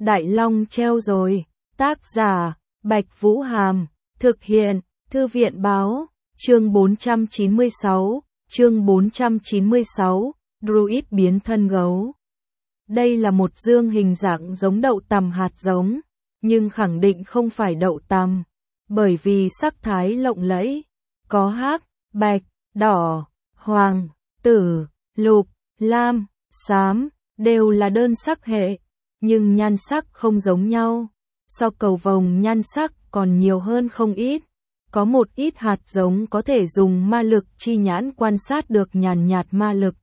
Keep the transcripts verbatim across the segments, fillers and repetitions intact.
Đại Long treo rồi. Tác giả, Bạch Vũ Hàm. Thực hiện, Thư viện Báo. Chương bốn trăm chín mươi sáu. Chương bốn trăm chín mươi sáu. Druid biến thân gấu. Đây là một dương hình dạng giống đậu tằm hạt giống, nhưng khẳng định không phải đậu tằm, bởi vì sắc thái lộng lẫy, có hắc, bạch, đỏ, hoàng, tử, lục, lam, xám, đều là đơn sắc hệ, nhưng nhan sắc không giống nhau. So cầu vồng nhan sắc còn nhiều hơn không ít. Có một ít hạt giống có thể dùng ma lực chi nhãn quan sát được nhàn nhạt ma lực.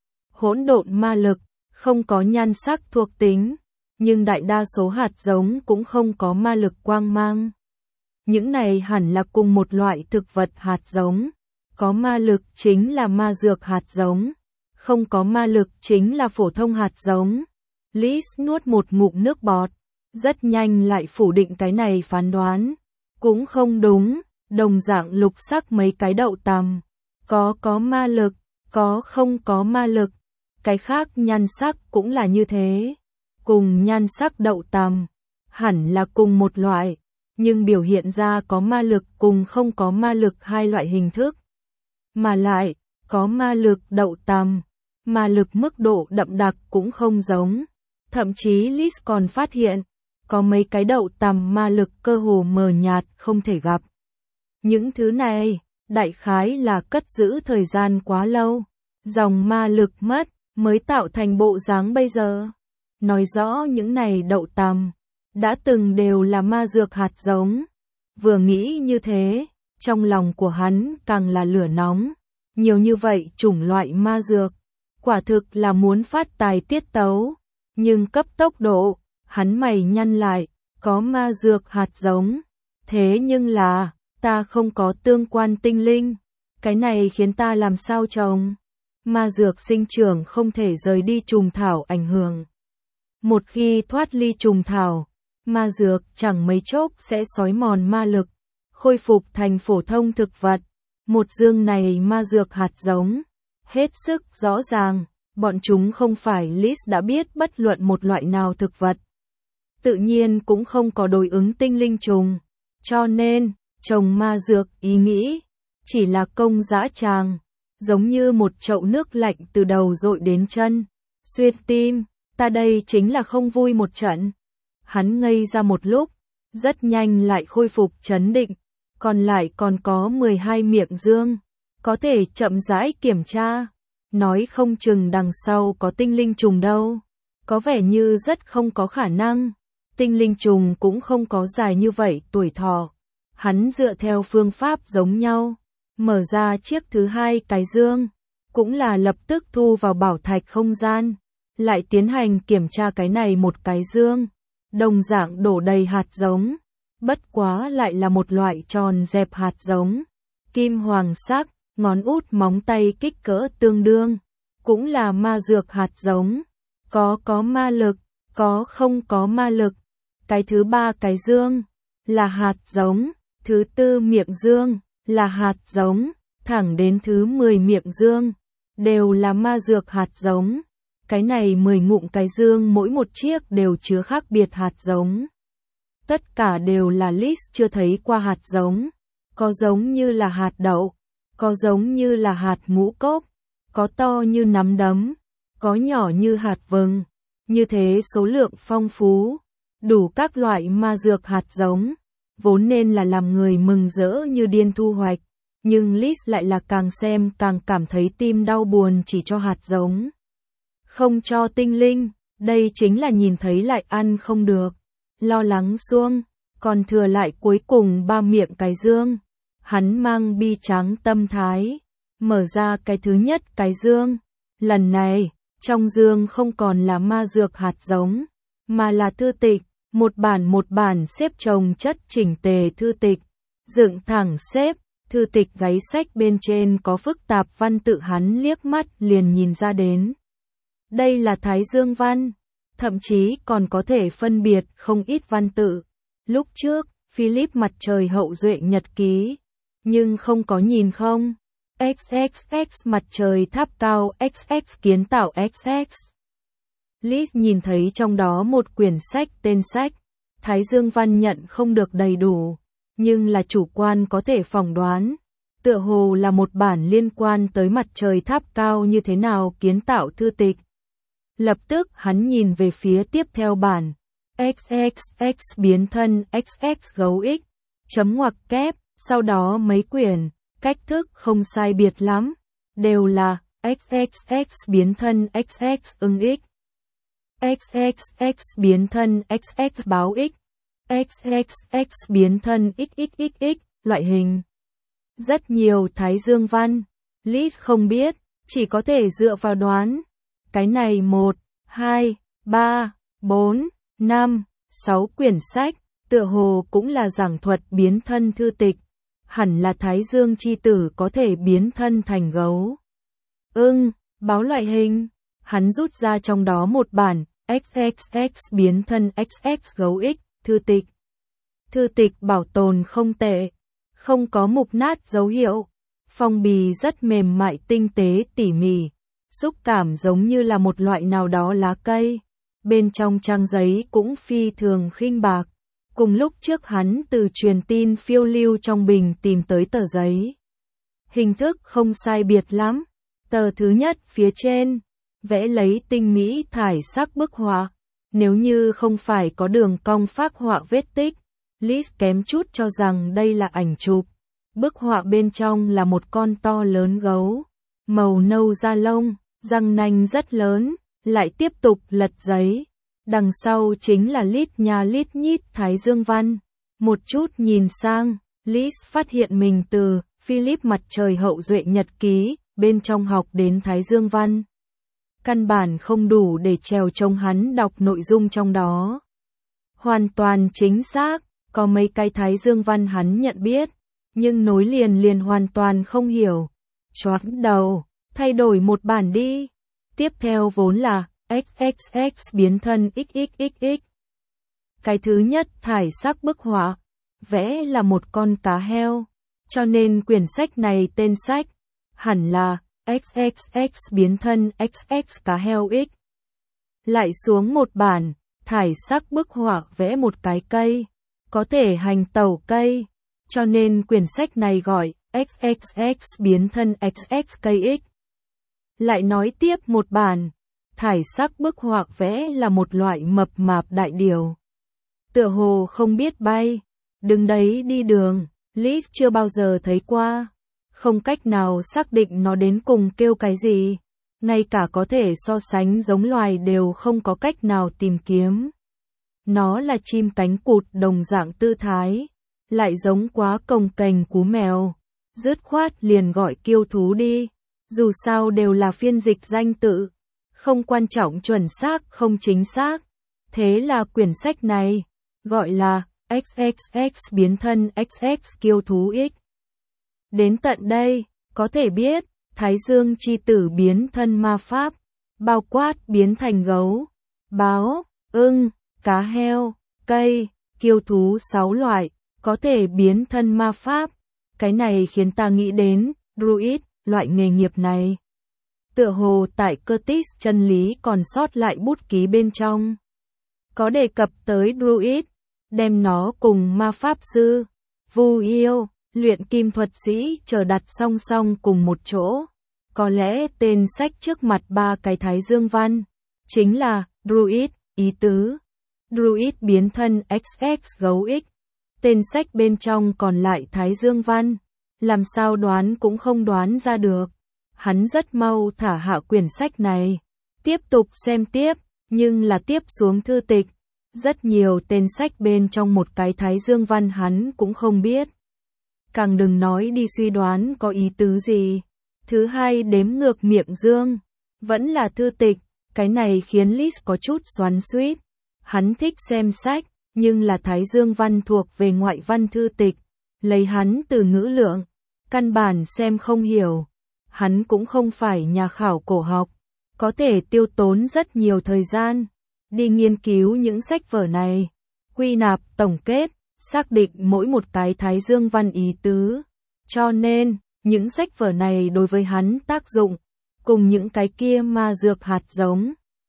Hỗn độn ma lực, không có nhan sắc thuộc tính, nhưng đại đa số hạt giống cũng không có ma lực quang mang. Những này hẳn là cùng một loại thực vật hạt giống. Có ma lực chính là ma dược hạt giống, không có ma lực chính là phổ thông hạt giống. Liz nuốt một ngụm nước bọt, rất nhanh lại phủ định cái này phán đoán. Cũng không đúng, đồng dạng lục sắc mấy cái đậu tằm, có có ma lực, có không có ma lực. Cái khác nhan sắc cũng là như thế. Cùng nhan sắc đậu tằm, hẳn là cùng một loại, nhưng biểu hiện ra có ma lực cùng không có ma lực hai loại hình thức. Mà lại, có ma lực đậu tằm, ma lực mức độ đậm đặc cũng không giống. Thậm chí Liz còn phát hiện, có mấy cái đậu tằm ma lực cơ hồ mờ nhạt không thể gặp. Những thứ này, đại khái là cất giữ thời gian quá lâu, dòng ma lực mất, mới tạo thành bộ dáng bây giờ. Nói rõ những này đậu tằm, đã từng đều là ma dược hạt giống. Vừa nghĩ như thế, trong lòng của hắn càng là lửa nóng. Nhiều như vậy chủng loại ma dược, quả thực là muốn phát tài tiết tấu. Nhưng cấp tốc độ, hắn mày nhăn lại, có ma dược hạt giống. Thế nhưng là, ta không có tương quan tinh linh. Cái này khiến ta làm sao trồng? Ma dược sinh trưởng không thể rời đi trùng thảo ảnh hưởng. Một khi thoát ly trùng thảo, ma dược chẳng mấy chốc sẽ xói mòn ma lực, khôi phục thành phổ thông thực vật. Một dương này ma dược hạt giống, hết sức rõ ràng, bọn chúng không phải Liz đã biết bất luận một loại nào thực vật. Tự nhiên cũng không có đối ứng tinh linh trùng, cho nên, trồng ma dược ý nghĩ, chỉ là công dã tràng, giống như một chậu nước lạnh từ đầu dội đến chân, xuyên tim, ta đây chính là không vui một trận. Hắn ngây ra một lúc, rất nhanh lại khôi phục trấn định, còn lại còn có mười hai miệng dương, có thể chậm rãi kiểm tra, nói không chừng đằng sau có tinh linh trùng đâu, có vẻ như rất không có khả năng, tinh linh trùng cũng không có dài như vậy tuổi thọ. Hắn dựa theo phương pháp giống nhau, mở ra chiếc thứ hai cái dương, cũng là lập tức thu vào bảo thạch không gian, lại tiến hành kiểm tra cái này một cái dương, đồng dạng đổ đầy hạt giống, bất quá lại là một loại tròn dẹp hạt giống, kim hoàng sắc, ngón út móng tay kích cỡ tương đương, cũng là ma dược hạt giống, có có ma lực, có không có ma lực. Cái thứ ba cái dương, là hạt giống, thứ tư miệng dương, là hạt giống, thẳng đến thứ mười miệng dương, đều là ma dược hạt giống. Cái này mười ngụm cái dương mỗi một chiếc đều chứa khác biệt hạt giống. Tất cả đều là Liz chưa thấy qua hạt giống, có giống như là hạt đậu, có giống như là hạt ngũ cốc, có to như nắm đấm, có nhỏ như hạt vừng, như thế số lượng phong phú, đủ các loại ma dược hạt giống, vốn nên là làm người mừng rỡ như điên thu hoạch, nhưng Liz lại là càng xem càng cảm thấy tim đau buồn chỉ cho hạt giống. Không cho tinh linh, đây chính là nhìn thấy lại ăn không được, lo lắng xuông, còn thừa lại cuối cùng ba miệng cái dương. Hắn mang bi tráng tâm thái, mở ra cái thứ nhất cái dương, lần này, trong dương không còn là ma dược hạt giống, mà là thư tịch, một bản một bản xếp chồng chất chỉnh tề thư tịch, dựng thẳng xếp, thư tịch gáy sách bên trên có phức tạp văn tự hắn liếc mắt liền nhìn ra đến. Đây là Thái Dương văn, thậm chí còn có thể phân biệt không ít văn tự. Lúc trước, Philip mặt trời hậu duệ nhật ký, nhưng không có nhìn không. ích ích ích mặt trời tháp cao ích ích kiến tạo ích ích. Liz nhìn thấy trong đó một quyển sách tên sách Thái Dương Văn nhận không được đầy đủ, nhưng là chủ quan có thể phỏng đoán, tựa hồ là một bản liên quan tới mặt trời tháp cao như thế nào kiến tạo thư tịch. Lập tức hắn nhìn về phía tiếp theo bản, x x x biến thân x x gấu x, chấm ngoặc kép, sau đó mấy quyển, cách thức không sai biệt lắm, đều là x x x biến thân x x ưng x, x x x biến thân x x báo x, x x x biến thân x x x x, loại hình. Rất nhiều Thái Dương văn, Liz không biết, chỉ có thể dựa vào đoán. Cái này một, hai, ba, bốn, năm, sáu quyển sách, tựa hồ cũng là giảng thuật biến thân thư tịch. Hẳn là Thái Dương chi tử có thể biến thân thành gấu, ưng, báo loại hình. Hắn rút ra trong đó một bản, x x x biến thân x x gấu x, thư tịch. Thư tịch bảo tồn không tệ, không có mục nát dấu hiệu, phong bì rất mềm mại tinh tế tỉ mỉ, xúc cảm giống như là một loại nào đó lá cây. Bên trong trang giấy cũng phi thường khinh bạc, cùng lúc trước hắn từ truyền tin phiêu lưu trong bình tìm tới tờ giấy. Hình thức không sai biệt lắm, tờ thứ nhất phía trên, vẽ lấy tinh mỹ thải sắc bức họa, nếu như không phải có đường cong phác họa vết tích, Liz kém chút cho rằng đây là ảnh chụp. Bức họa bên trong là một con to lớn gấu, màu nâu da lông, răng nanh rất lớn, lại tiếp tục lật giấy. Đằng sau chính là lít nha lít nhít Thái Dương văn. Một chút nhìn sang, Liz phát hiện mình từ Philip Mặt Trời Hậu Duệ Nhật Ký, bên trong học đến Thái Dương văn. Căn bản không đủ để trèo trông hắn đọc nội dung trong đó. Hoàn toàn chính xác, có mấy cái Thái Dương văn hắn nhận biết, nhưng nối liền liền hoàn toàn không hiểu. Choáng đầu, thay đổi một bản đi. Tiếp theo vốn là x x x biến thân x x x x. Cái thứ nhất thải sắc bức họa, vẽ là một con cá heo, cho nên quyển sách này tên sách hẳn là x x x biến thân x x cá heo x. Lại xuống một bản, thải sắc bức họa vẽ một cái cây, có thể hành tẩu cây, cho nên quyển sách này gọi x x x biến thân x x cây x. Lại nói tiếp một bản, thải sắc bức họa vẽ là một loại mập mạp đại điểu, tựa hồ không biết bay, đứng đấy đi đường. Liz chưa bao giờ thấy qua, không cách nào xác định nó đến cùng kêu cái gì, ngay cả có thể so sánh giống loài đều không có cách nào tìm kiếm. Nó là chim cánh cụt đồng dạng tư thái, lại giống quá cồng kềnh cú mèo, dứt khoát liền gọi kiêu thú đi, dù sao đều là phiên dịch danh tự, không quan trọng chuẩn xác không chính xác. Thế là quyển sách này gọi là x x x biến thân x x kiêu thú x. Đến tận đây, có thể biết, Thái Dương chi tử biến thân ma pháp, bao quát biến thành gấu, báo, ưng, cá heo, cây, kiêu thú sáu loại, có thể biến thân ma pháp. Cái này khiến ta nghĩ đến, Druid, loại nghề nghiệp này. Tựa hồ tại Curtis chân lý còn sót lại bút ký bên trong. Có đề cập tới Druid, đem nó cùng ma pháp sư, vu yêu, luyện kim thuật sĩ chờ đặt song song cùng một chỗ. Có lẽ tên sách trước mặt ba cái Thái Dương văn, chính là Druid, ý tứ. Druid biến thân x x gấu x. Tên sách bên trong còn lại Thái Dương văn, làm sao đoán cũng không đoán ra được. Hắn rất mau thả hạ quyển sách này, tiếp tục xem tiếp, nhưng là tiếp xuống thư tịch. Rất nhiều tên sách bên trong một cái Thái Dương văn hắn cũng không biết. Càng đừng nói đi suy đoán có ý tứ gì. Thứ hai đếm ngược miệng dương, vẫn là thư tịch, cái này khiến Liz có chút xoắn xuýt. Hắn thích xem sách, nhưng là Thái Dương văn thuộc về ngoại văn thư tịch, lấy hắn từ ngữ lượng, căn bản xem không hiểu. Hắn cũng không phải nhà khảo cổ học, có thể tiêu tốn rất nhiều thời gian đi nghiên cứu những sách vở này, quy nạp, tổng kết, xác định mỗi một cái Thái Dương văn ý tứ. Cho nên, những sách vở này đối với hắn tác dụng, cùng những cái kia ma dược hạt giống,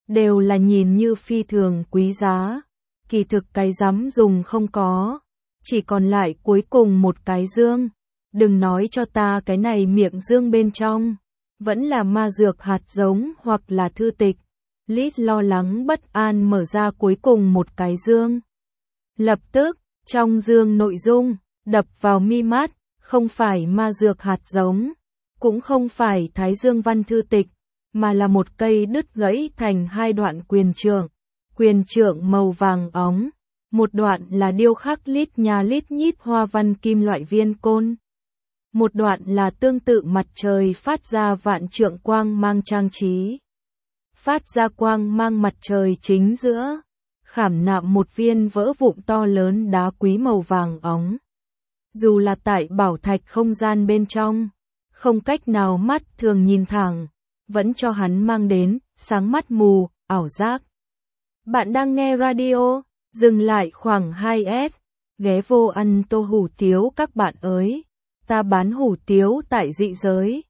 đều là nhìn như phi thường quý giá. Kỳ thực cái dám dùng không có, chỉ còn lại cuối cùng một cái dương. Đừng nói cho ta cái này miệng dương bên trong vẫn là ma dược hạt giống hoặc là thư tịch. Liz lo lắng bất an mở ra cuối cùng một cái dương. Lập tức, trong dương nội dung đập vào mi mắt, không phải ma dược hạt giống, cũng không phải Thái Dương văn thư tịch, mà là một cây đứt gãy thành hai đoạn quyền trượng. Quyền trượng màu vàng óng, một đoạn là điêu khắc lít nha lít nhít hoa văn kim loại viên côn. Một đoạn là tương tự mặt trời phát ra vạn trượng quang mang trang trí. Phát ra quang mang mặt trời chính giữa, khảm nạm một viên vỡ vụn to lớn đá quý màu vàng óng. Dù là tại bảo thạch không gian bên trong, không cách nào mắt thường nhìn thẳng, vẫn cho hắn mang đến sáng mắt mù, ảo giác. Bạn đang nghe radio, dừng lại khoảng hai S, ghé vô ăn tô hủ tiếu các bạn ơi. Ta bán hủ tiếu tại dị giới,